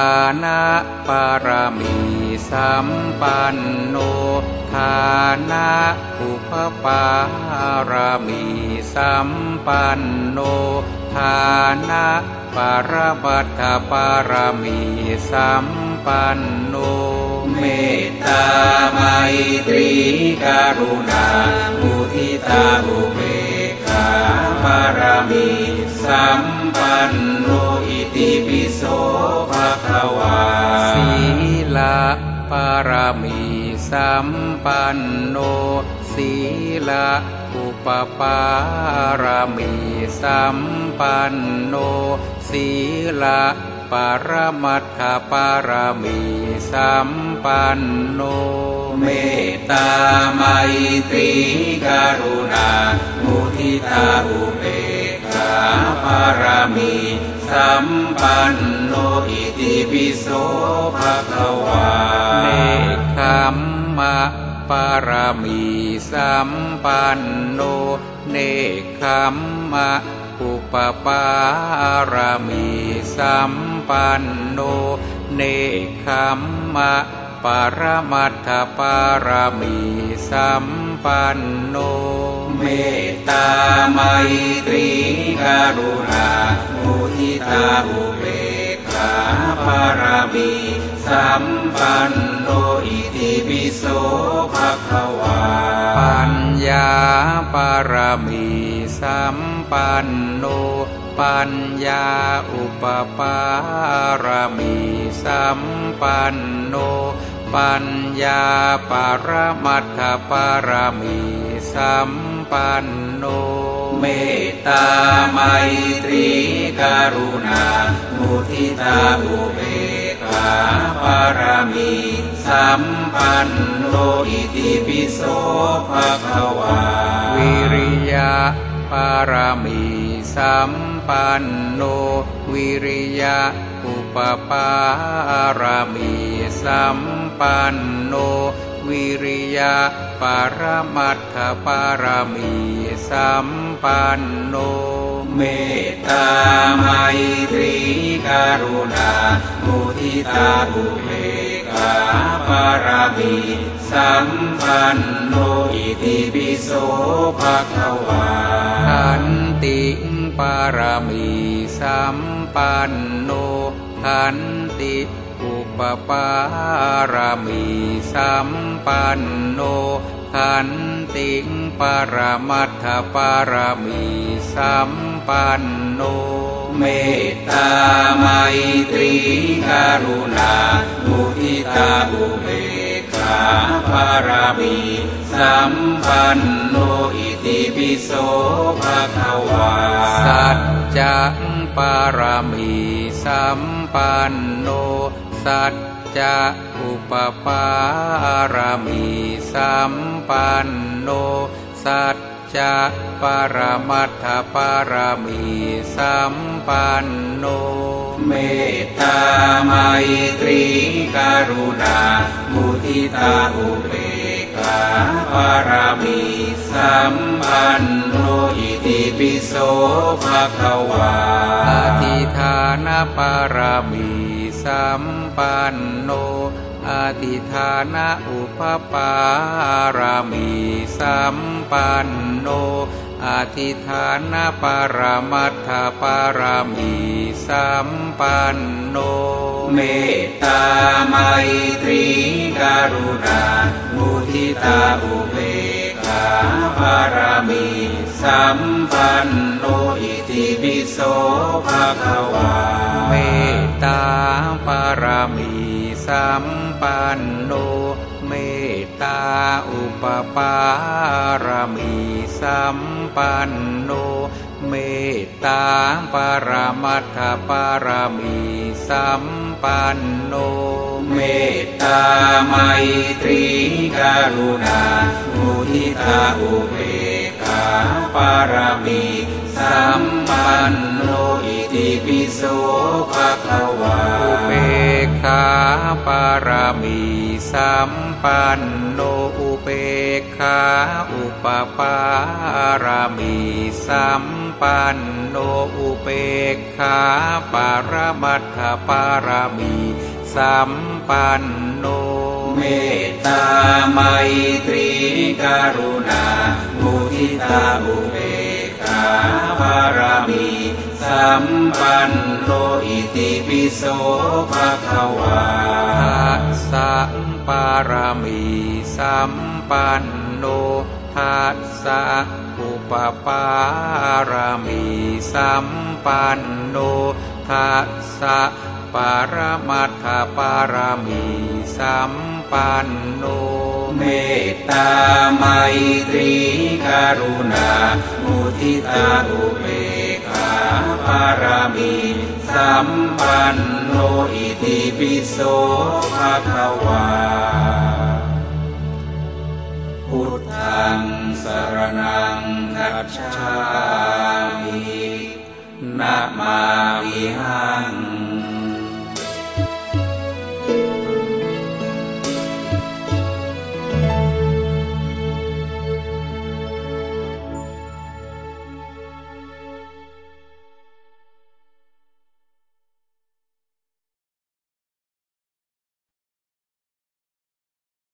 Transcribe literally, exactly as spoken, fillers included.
นะปารมีสัมปันโนทานะอุปปารมีสัมปันโนทานะปรมัตถปารมีสัมปันโนเมตตาไมตรีกรุณามุทิตาอุเบกขาปารมีสัมปันโนอิติปิโสภะคะวาสีลาปารมีสัมปันโนสีลาอุปปารมีสัมปันโนสีลาปรมัตถปารมีสัมปันโนเมตตาไมตรีกรุณามุทิตาอุเบกขาปารมีสัมปันโนอิติปิโสภะคะวาเนคขมมะปารมีสัมปันโนเนคขมมะอุปปารมีสัมปันโนเนคขมมะปรมัตถปารมีสัมปันโนเมตตาไมตรีกรุณามุทิตาอุเบกขาปารมีสัมปันโนอิติปิโสภะคะวาปัญญาปารมีสัมปันโนปัญญาอุปปารมีสัมปันโนปัญญาปรมัตถปารมีสัมปันโนเมตตาไมตรีกรุณามุทิตาอุเบกขาปารมีสัมปันโนอิติปิโสภะคะวาวิริยะปารมีสัมปันโนวิริยะอุปปารมีสัมปันโนวิริยะปรมัตถปารมีสัมปันโนเมตตาไมตรีกรุณามุทิตาอุเบกขาปารมีสัมปันโนอิติปิโสภะคะวาขันติปารมีสัมปันโนขันติอุปปารมีสัมปันโนขันติปรมัตถปารมีสัมปันโนเมตตาไมตรีกรุณามุทิตาอุเบกขาปารมีสัมปันโนอิติปิโสภะคะวาสัจจะปารมีสัมปันโนสัจจะอุปปารมีสัมปันโนสัจจะปรมัตถปารมีสัมปันโนเมตตาไมตรีกรุณามุทิตาอุเบกขาปารมีสัมปันโนอิติปิโสภะคะวาอธิฐานปารมีสัมปันโนอธิฐานะอุปปารมีสัมปันโนอธิฐานะปรมัตถปารมีสัมปันโนเมตตาไมตรีกรุณามุทิตาอุเบกขาปารมีสัมปันโนอิติปิโสภะคะวาเมตตาปารมีสัมปันโนเมตตาอุปปารมีสัมปันโนเมตตาปรมัตถปารมีสัมปันโนเมตตาไมตรีกรุณามุทิตาอุเบกขาปารมีสัมปันโนอิติปิโสภะคะวาอุเบกขาปารมีสัมปันโนอุเบกขาอุปปปารามีสัมปันโนอุเปกขาปารมัตถปารามีสัมปันโนเมตตาไมตรีกรุณามุทิตาอุเบกขาปารามีสัมปันโนอิติปิโสภะคะวาทัสสะปารามีสัมปันโนทัสสะอุปปารามีสัมปันโนทัสสะปารมัตถปารามีสัมปันโนเมตตาไมตรีกรุณามุทิตาอุเบกขาปารามีสัมปันโนอิติปิโสภะคะวาพุทธังสรณังคัจฉา